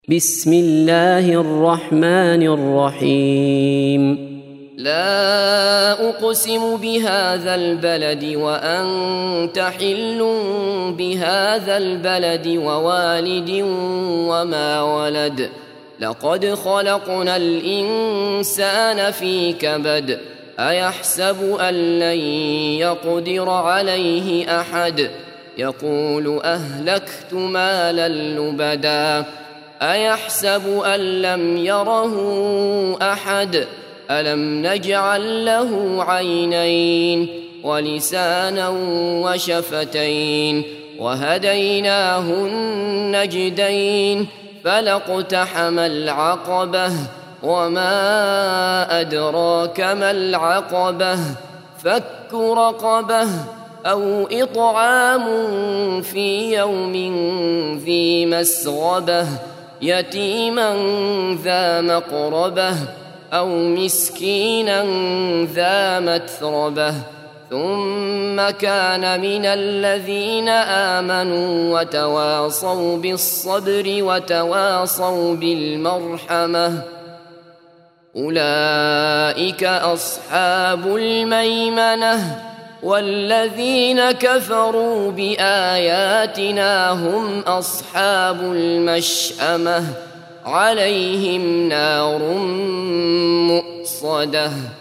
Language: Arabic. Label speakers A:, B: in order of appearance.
A: بسم الله الرحمن الرحيم.
B: لا أقسم بهذا البلد وأنت حل بهذا البلد ووالد وما ولد لقد خلقنا الإنسان في كبد أيحسب أن لن يقدر عليه أحد يقول أهلكت مالا لبدا أيحسب أن لم يره أحد ألم نجعل له عينين ولسانا وشفتين وهديناه النجدين فلاقتحم العقبة وما أدراك ما العقبة فك رقبة أو إطعام في يوم ذي مسغبة يتيما ذا مقربة أو مسكينا ذا متربة ثم كان من الذين آمنوا وتواصوا بالصبر وتواصوا بالمرحمة أولئك أصحاب الميمنة والذين كفروا بآياتنا هم أصحاب المشأمة عليهم نار مؤصدة.